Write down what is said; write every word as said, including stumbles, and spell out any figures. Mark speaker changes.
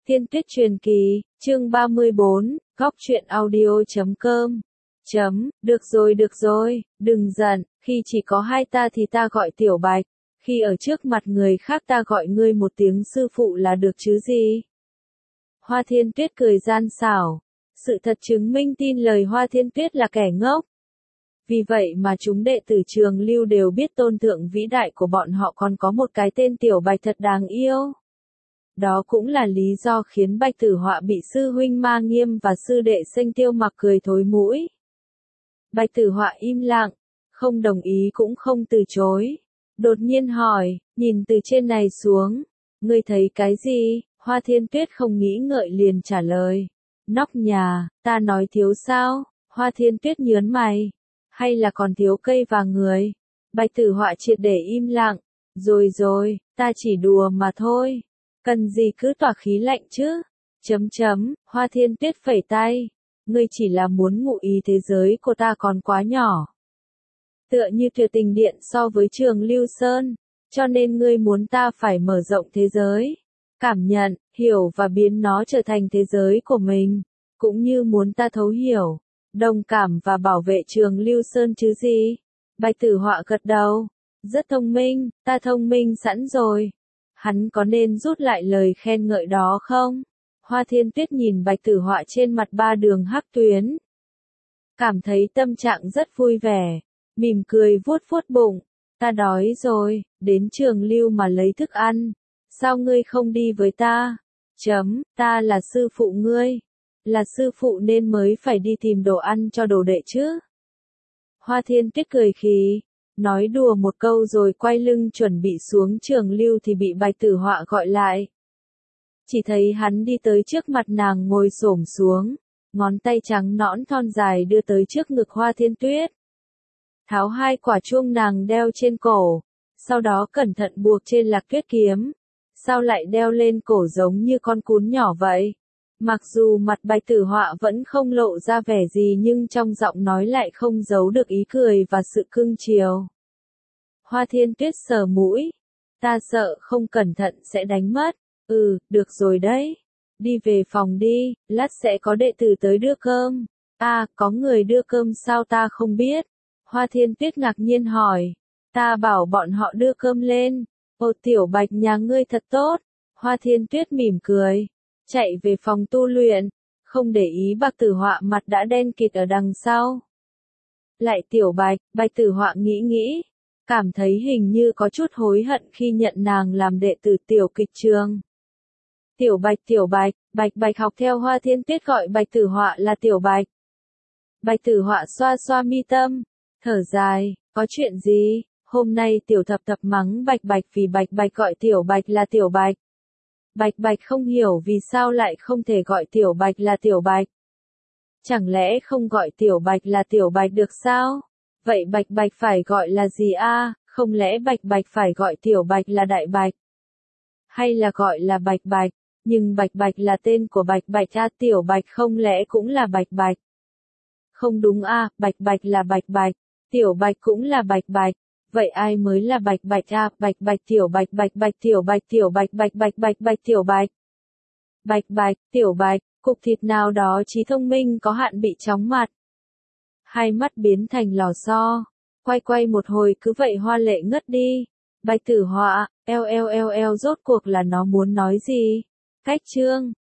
Speaker 1: Thiên Tuyết truyền kỳ, chương ba mươi bốn, góc truyện audio chấm com. Chấm, được rồi được rồi, đừng giận, khi chỉ có hai ta thì ta gọi Tiểu Bạch, khi ở trước mặt người khác ta gọi ngươi một tiếng sư phụ là được chứ gì. Hoa Thiên Tuyết cười gian xảo, sự thật chứng minh tin lời Hoa Thiên Tuyết là kẻ ngốc. Vì vậy mà chúng đệ tử Trường Lưu đều biết tôn thượng vĩ đại của bọn họ còn có một cái tên Tiểu Bạch thật đáng yêu. Đó cũng là lý do khiến Bạch Tử Họa bị sư huynh Ma Nghiêm và sư đệ Sinh Tiêu Mặc cười thối mũi. Bạch Tử Họa im lặng, không đồng ý cũng không từ chối. Đột nhiên hỏi, nhìn từ trên này xuống, ngươi thấy cái gì? Hoa Thiên Tuyết không nghĩ ngợi liền trả lời. Nóc nhà, ta nói thiếu sao? Hoa Thiên Tuyết nhớn mày. Hay là còn thiếu cây và người? Bạch Tử Họa triệt để im lặng. Rồi rồi, ta chỉ đùa mà thôi. Cần gì cứ tỏa khí lạnh chứ? Chấm chấm, Hoa Thiên Tuyết phẩy tay. Ngươi chỉ là muốn ngụ ý thế giới của ta còn quá nhỏ. Tựa như Tuyệt Tình Điện so với Trường Lưu Sơn. Cho nên ngươi muốn ta phải mở rộng thế giới. Cảm nhận, hiểu và biến nó trở thành thế giới của mình. Cũng như muốn ta thấu hiểu, đồng cảm và bảo vệ Trường Lưu Sơn chứ gì? Bạch Tử Họa gật đầu. Rất thông minh, ta thông minh sẵn rồi. Hắn có nên rút lại lời khen ngợi đó không? Hoa Thiên Tuyết nhìn Bạch Tử Họa trên mặt ba đường hắc tuyến. Cảm thấy tâm trạng rất vui vẻ. Mỉm cười vuốt vuốt bụng. Ta đói rồi, đến Trường Lưu mà lấy thức ăn. Sao ngươi không đi với ta? Chấm, ta là sư phụ ngươi. Là sư phụ nên mới phải đi tìm đồ ăn cho đồ đệ chứ. Hoa Thiên Tuyết cười khí. Nói đùa một câu rồi quay lưng chuẩn bị xuống Trường Lưu thì bị Bạch Tử Họa gọi lại. Chỉ thấy hắn đi tới trước mặt nàng ngồi xổm xuống, ngón tay trắng nõn thon dài đưa tới trước ngực Hoa Thiên Tuyết. Tháo hai quả chuông nàng đeo trên cổ, sau đó cẩn thận buộc trên lạc tuyết kiếm. Sao lại đeo lên cổ giống như con cún nhỏ vậy? Mặc dù mặt Bạch Tử Họa vẫn không lộ ra vẻ gì nhưng trong giọng nói lại không giấu được ý cười và sự cưng chiều. Hoa Thiên Tuyết sờ mũi. Ta sợ không cẩn thận sẽ đánh mất. Ừ, được rồi đấy. Đi về phòng đi, lát sẽ có đệ tử tới đưa cơm. À, có người đưa cơm sao ta không biết? Hoa Thiên Tuyết ngạc nhiên hỏi. Ta bảo bọn họ đưa cơm lên. Ô Tiểu Bạch nhà ngươi thật tốt. Hoa Thiên Tuyết mỉm cười. Chạy về phòng tu luyện. Không để ý Bạch Tử Họa mặt đã đen kịt ở đằng sau. Lại Tiểu Bạch, Bạch Tử Họa nghĩ nghĩ. Cảm thấy hình như có chút hối hận khi nhận nàng làm đệ tử tiểu kịch trường. Tiểu Bạch Tiểu Bạch, Bạch Bạch học theo Hoa Thiên Tuyết gọi Bạch Tử Họa là Tiểu Bạch. Bạch Tử Họa xoa xoa mi tâm, thở dài, có chuyện gì? Hôm nay Tiểu Thập Thập mắng Bạch Bạch vì Bạch Bạch gọi Tiểu Bạch là Tiểu Bạch. Bạch Bạch không hiểu vì sao lại không thể gọi Tiểu Bạch là Tiểu Bạch. Chẳng lẽ không gọi Tiểu Bạch là Tiểu Bạch được sao? Vậy Bạch Bạch phải gọi là gì a? À? Không lẽ Bạch Bạch phải gọi Tiểu Bạch là Đại Bạch? Hay là gọi là Bạch Bạch? Nhưng Bạch Bạch là tên của Bạch Bạch a, à, Tiểu Bạch không lẽ cũng là Bạch Bạch? Không đúng a, à, Bạch Bạch là Bạch Bạch, Tiểu Bạch cũng là Bạch Bạch. Vậy ai mới là Bạch Bạch a? À? Bạch Bạch Tiểu Bạch Bạch Bạch Tiểu Bạch Tiểu Bạch Bạch Bạch Bạch Bạch Tiểu Bạch. Bạch Bạch, Tiểu Bạch, cục thịt nào đó trí thông minh có hạn bị chóng mặt. Hai mắt biến thành lò xo, quay quay một hồi cứ vậy hoa lệ ngất đi. Bạch Tử Họa, eo eo eo eo rốt cuộc là nó muốn nói gì? Cách chương,